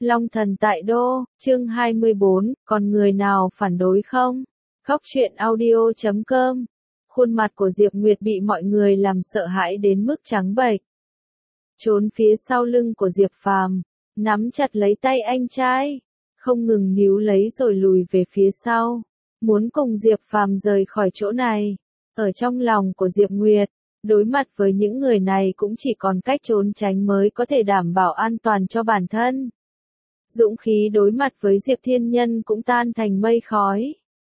Long thần tại đô, chương 24, còn người nào phản đối không? Góc truyện audio.com. Khuôn mặt của Diệp Nguyệt bị mọi người làm sợ hãi đến mức trắng bệch. Trốn phía sau lưng của Diệp Phàm, nắm chặt lấy tay anh trai, không ngừng níu lấy rồi lùi về phía sau, muốn cùng Diệp Phàm rời khỏi chỗ này. Ở trong lòng của Diệp Nguyệt, đối mặt với những người này cũng chỉ còn cách trốn tránh mới có thể đảm bảo an toàn cho bản thân. Dũng khí đối mặt với Diệp Thiên Nhân cũng tan thành mây khói.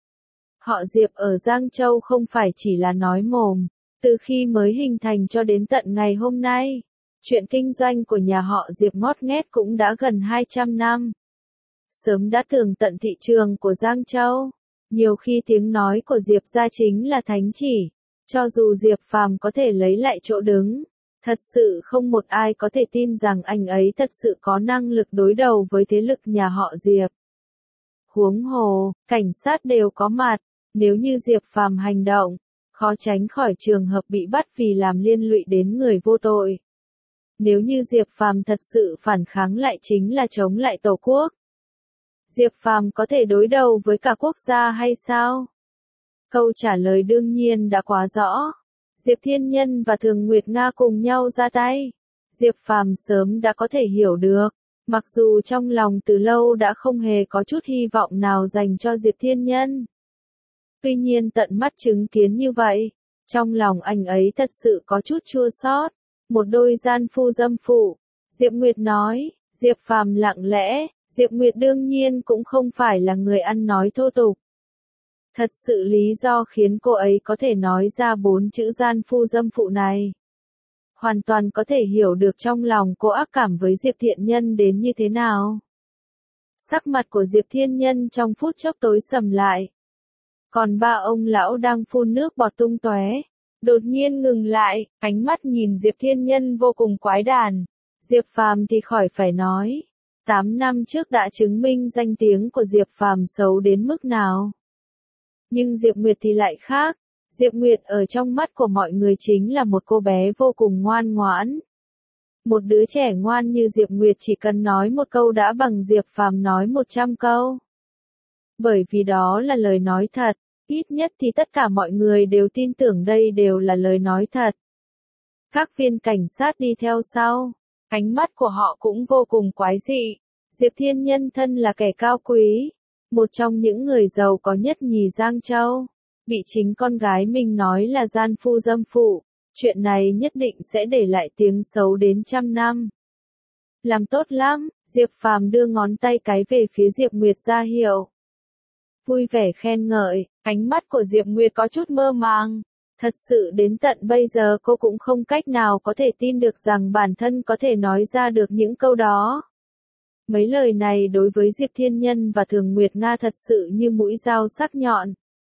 Họ Diệp ở Giang Châu không phải chỉ là nói mồm, từ khi mới hình thành cho đến tận ngày hôm nay, chuyện kinh doanh của nhà họ Diệp ngót nghét cũng đã gần 200 năm. Sớm đã tường tận thị trường của Giang Châu, nhiều khi tiếng nói của Diệp gia chính là thánh chỉ, cho dù Diệp Phàm có thể lấy lại chỗ đứng, thật sự không một ai có thể tin rằng anh ấy thật sự có năng lực đối đầu với thế lực nhà họ Diệp. Huống hồ, cảnh sát đều có mặt, nếu như Diệp Phàm hành động, khó tránh khỏi trường hợp bị bắt vì làm liên lụy đến người vô tội. Nếu như Diệp Phàm thật sự phản kháng lại chính là chống lại Tổ quốc. Diệp Phàm có thể đối đầu với cả quốc gia hay sao? Câu trả lời đương nhiên đã quá rõ. Diệp Thiên Nhân và Thường Nguyệt Nga cùng nhau ra tay. Diệp Phàm sớm đã có thể hiểu được, mặc dù trong lòng từ lâu đã không hề có chút hy vọng nào dành cho Diệp Thiên Nhân. Tuy nhiên tận mắt chứng kiến như vậy, trong lòng anh ấy thật sự có chút chua xót. Một đôi gian phu dâm phụ. Diệp Nguyệt nói, Diệp Phàm lặng lẽ, Diệp Nguyệt đương nhiên cũng không phải là người ăn nói thô tục. Thật sự lý do khiến cô ấy có thể nói ra 4 chữ gian phu dâm phụ này. Hoàn toàn có thể hiểu được trong lòng cô ác cảm với Diệp Thiện Nhân đến như thế nào. Sắc mặt của Diệp Thiên Nhân trong phút chốc tối sầm lại. Còn ba ông lão đang phun nước bọt tung tóe, đột nhiên ngừng lại, ánh mắt nhìn Diệp Thiên Nhân vô cùng quái đản. Diệp Phàm thì khỏi phải nói. 8 năm trước đã chứng minh danh tiếng của Diệp Phàm xấu đến mức nào. Nhưng Diệp Nguyệt thì lại khác. Diệp Nguyệt ở trong mắt của mọi người chính là một cô bé vô cùng ngoan ngoãn. Một đứa trẻ ngoan như Diệp Nguyệt chỉ cần nói một câu đã bằng Diệp Phàm nói 100 câu. Bởi vì đó là lời nói thật, ít nhất thì tất cả mọi người đều tin tưởng đây đều là lời nói thật. Các viên cảnh sát đi theo sau, ánh mắt của họ cũng vô cùng quái dị. Diệp Thiên Nhân thân là kẻ cao quý, một trong những người giàu có nhất nhì Giang Châu, bị chính con gái mình nói là gian phu dâm phụ, chuyện này nhất định sẽ để lại tiếng xấu đến trăm năm. Làm tốt lắm, Diệp Phàm đưa ngón tay cái về phía Diệp Nguyệt ra hiệu. Vui vẻ khen ngợi, ánh mắt của Diệp Nguyệt có chút mơ màng. Thật sự đến tận bây giờ cô cũng không cách nào có thể tin được rằng bản thân có thể nói ra được những câu đó. Mấy lời này đối với Diệp Thiên Nhân và Thường Nguyệt Nga thật sự như mũi dao sắc nhọn.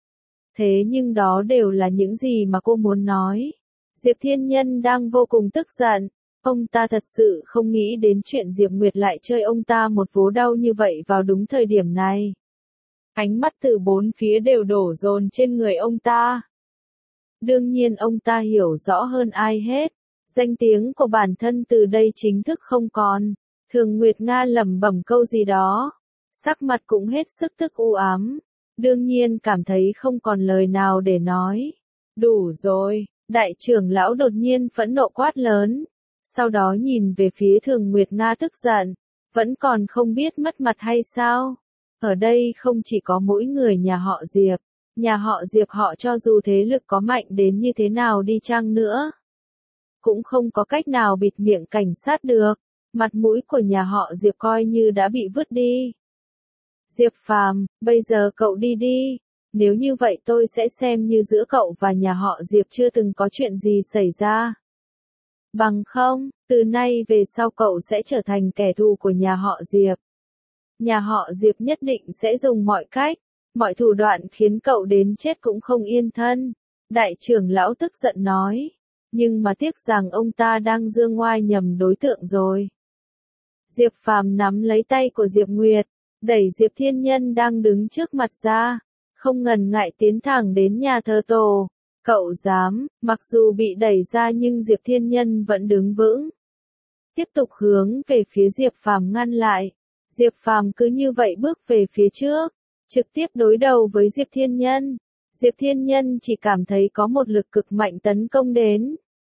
Thế nhưng đó đều là những gì mà cô muốn nói. Diệp Thiên Nhân đang vô cùng tức giận. Ông ta thật sự không nghĩ đến chuyện Diệp Nguyệt lại chơi ông ta một vố đau như vậy vào đúng thời điểm này. Ánh mắt từ bốn phía đều đổ dồn trên người ông ta. Đương nhiên ông ta hiểu rõ hơn ai hết. Danh tiếng của bản thân từ đây chính thức không còn. Thường Nguyệt Nga lẩm bẩm câu gì đó. Sắc mặt cũng hết sức tức u ám. Đương nhiên cảm thấy không còn lời nào để nói. Đủ rồi, đại trưởng lão đột nhiên phẫn nộ quát lớn. Sau đó nhìn về phía Thường Nguyệt Nga tức giận. Vẫn còn không biết mất mặt hay sao? Ở đây không chỉ có mỗi người nhà họ Diệp. Nhà họ Diệp họ cho dù thế lực có mạnh đến như thế nào đi chăng nữa, cũng không có cách nào bịt miệng cảnh sát được. Mặt mũi của nhà họ Diệp coi như đã bị vứt đi. Diệp Phàm, bây giờ cậu đi đi. Nếu như vậy tôi sẽ xem như giữa cậu và nhà họ Diệp chưa từng có chuyện gì xảy ra. Bằng không, từ nay về sau cậu sẽ trở thành kẻ thù của nhà họ Diệp. Nhà họ Diệp nhất định sẽ dùng mọi cách, mọi thủ đoạn khiến cậu đến chết cũng không yên thân. Đại trưởng lão tức giận nói. Nhưng mà tiếc rằng ông ta đang giương ngoai nhầm đối tượng rồi. Diệp Phàm nắm lấy tay của Diệp Nguyệt, đẩy Diệp Thiên Nhân đang đứng trước mặt ra, không ngần ngại tiến thẳng đến nhà thờ tổ. Cậu dám, mặc dù bị đẩy ra nhưng Diệp Thiên Nhân vẫn đứng vững. Tiếp tục hướng về phía Diệp Phàm ngăn lại. Diệp Phàm cứ như vậy bước về phía trước, trực tiếp đối đầu với Diệp Thiên Nhân. Diệp Thiên Nhân chỉ cảm thấy có một lực cực mạnh tấn công đến.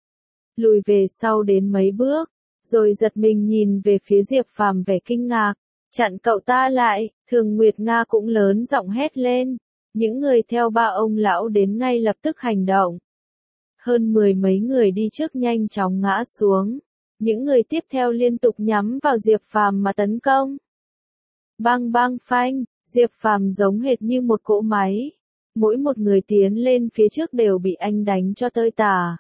Lùi về sau đến mấy bước, rồi giật mình nhìn về phía Diệp Phàm vẻ kinh ngạc. Chặn cậu ta lại, Thường Nguyệt Nga cũng lớn giọng hét lên. Những người theo ba ông lão đến ngay lập tức hành động. Hơn 10 mấy người đi trước nhanh chóng ngã xuống. Những người tiếp theo liên tục nhắm vào Diệp Phàm mà tấn công. Bang bang phanh, Diệp Phàm giống hệt như một cỗ máy. Mỗi một người tiến lên phía trước đều bị anh đánh cho tơi tả.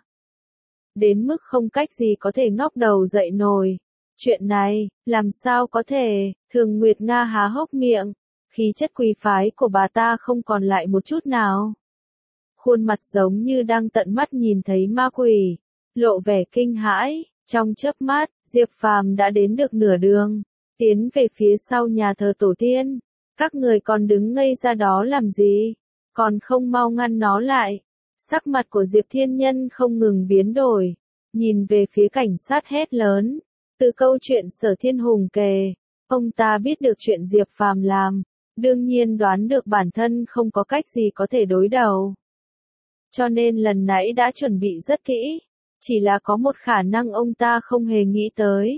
Đến mức không cách gì có thể ngóc đầu dậy nổi. Chuyện này, làm sao có thể, Thường Nguyệt Nga há hốc miệng. Khí chất quý phái của bà ta không còn lại một chút nào. Khuôn mặt giống như đang tận mắt nhìn thấy ma quỷ, lộ vẻ kinh hãi. Trong chớp mắt, Diệp Phàm đã đến được nửa đường, tiến về phía sau nhà thờ tổ tiên. Các người còn đứng ngây ra đó làm gì? Còn không mau ngăn nó lại. Sắc mặt của Diệp Thiên Nhân không ngừng biến đổi, nhìn về phía cảnh sát hét lớn. Từ câu chuyện Sở Thiên Hùng kể, ông ta biết được chuyện Diệp Phàm làm, đương nhiên đoán được bản thân không có cách gì có thể đối đầu. Cho nên lần nãy đã chuẩn bị rất kỹ, chỉ là có một khả năng ông ta không hề nghĩ tới.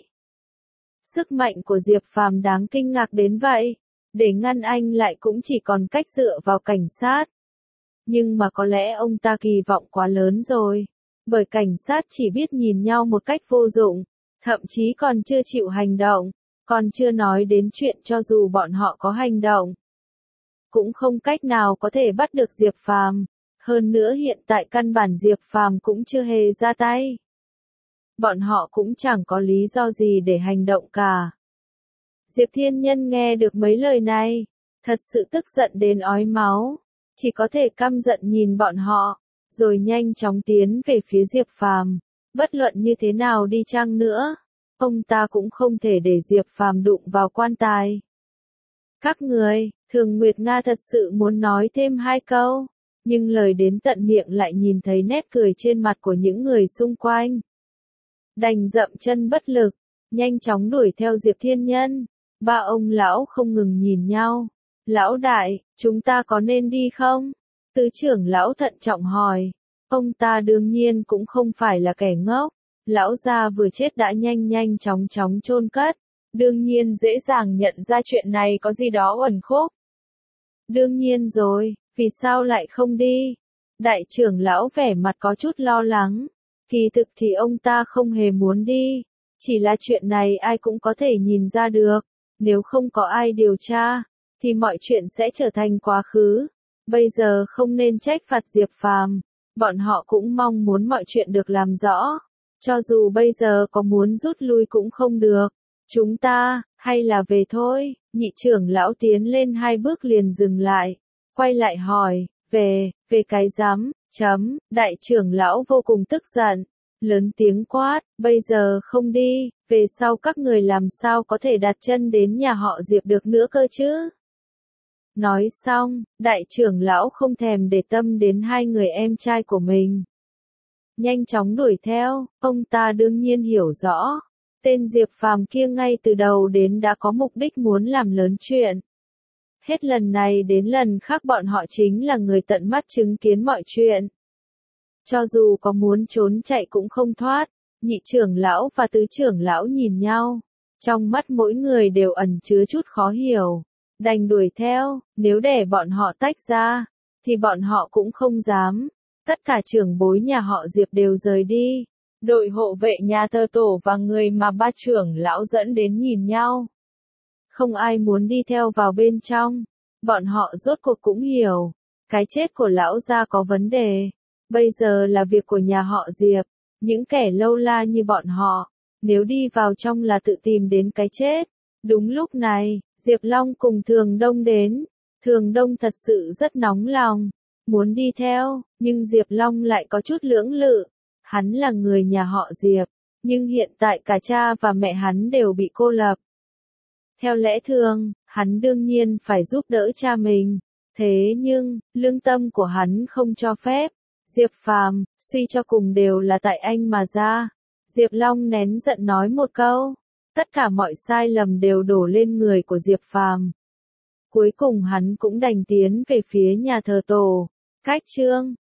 Sức mạnh của Diệp Phàm đáng kinh ngạc đến vậy, để ngăn anh lại cũng chỉ còn cách dựa vào cảnh sát. Nhưng mà có lẽ ông ta kỳ vọng quá lớn rồi, bởi cảnh sát chỉ biết nhìn nhau một cách vô dụng, thậm chí còn chưa chịu hành động, còn chưa nói đến chuyện cho dù bọn họ có hành động, cũng không cách nào có thể bắt được Diệp Phàm. Hơn nữa hiện tại căn bản Diệp Phàm cũng chưa hề ra tay. Bọn họ cũng chẳng có lý do gì để hành động cả. Diệp Thiên Nhân nghe được mấy lời này, thật sự tức giận đến ói máu, chỉ có thể căm giận nhìn bọn họ, rồi nhanh chóng tiến về phía Diệp Phàm. Bất luận như thế nào đi chăng nữa, ông ta cũng không thể để Diệp Phàm đụng vào quan tài. Các người, Thường Nguyệt Nga thật sự muốn nói thêm 2 câu, nhưng lời đến tận miệng lại nhìn thấy nét cười trên mặt của những người xung quanh. Đành dậm chân bất lực, nhanh chóng đuổi theo Diệp Thiên Nhân. Ba ông lão không ngừng nhìn nhau. Lão đại, chúng ta có nên đi không? Tứ trưởng lão thận trọng hỏi. Ông ta đương nhiên cũng không phải là kẻ ngốc. Lão gia vừa chết đã nhanh chóng chôn cất. Đương nhiên dễ dàng nhận ra chuyện này có gì đó uẩn khúc. Đương nhiên rồi, vì sao lại không đi? Đại trưởng lão vẻ mặt có chút lo lắng. Kỳ thực thì ông ta không hề muốn đi. Chỉ là chuyện này ai cũng có thể nhìn ra được. Nếu không có ai điều tra, thì mọi chuyện sẽ trở thành quá khứ. Bây giờ không nên trách phạt Diệp Phàm. Bọn họ cũng mong muốn mọi chuyện được làm rõ. Cho dù bây giờ có muốn rút lui cũng không được. Chúng ta, hay là về thôi. Nhị trưởng lão tiến lên 2 bước liền dừng lại. Quay lại hỏi, về cái rắm, đại trưởng lão vô cùng tức giận. Lớn tiếng quát, bây giờ không đi, về sau các người làm sao có thể đặt chân đến nhà họ Diệp được nữa cơ chứ? Nói xong, đại trưởng lão không thèm để tâm đến 2 người em trai của mình. Nhanh chóng đuổi theo, ông ta đương nhiên hiểu rõ. Tên Diệp Phàm kia ngay từ đầu đến đã có mục đích muốn làm lớn chuyện. Hết lần này đến lần khác bọn họ chính là người tận mắt chứng kiến mọi chuyện. Cho dù có muốn trốn chạy cũng không thoát. Nhị trưởng lão và tứ trưởng lão nhìn nhau. Trong mắt mỗi người đều ẩn chứa chút khó hiểu. Đành đuổi theo, nếu để bọn họ tách ra, thì bọn họ cũng không dám. Tất cả trưởng bối nhà họ Diệp đều rời đi. Đội hộ vệ nhà thờ tổ và người mà ba trưởng lão dẫn đến nhìn nhau. Không ai muốn đi theo vào bên trong. Bọn họ rốt cuộc cũng hiểu. Cái chết của lão gia có vấn đề. Bây giờ là việc của nhà họ Diệp. Những kẻ lâu la như bọn họ, nếu đi vào trong là tự tìm đến cái chết. Đúng lúc này, Diệp Long cùng Thường Đông đến. Thường Đông thật sự rất nóng lòng, muốn đi theo, nhưng Diệp Long lại có chút lưỡng lự. Hắn là người nhà họ Diệp, nhưng hiện tại cả cha và mẹ hắn đều bị cô lập. Theo lẽ thường, hắn đương nhiên phải giúp đỡ cha mình. Thế nhưng, lương tâm của hắn không cho phép. Diệp Phàm, suy cho cùng đều là tại anh mà ra. Diệp Long nén giận nói một câu. Tất cả mọi sai lầm đều đổ lên người của Diệp Phàm. Cuối cùng hắn cũng đành tiến về phía nhà thờ tổ. Cách chương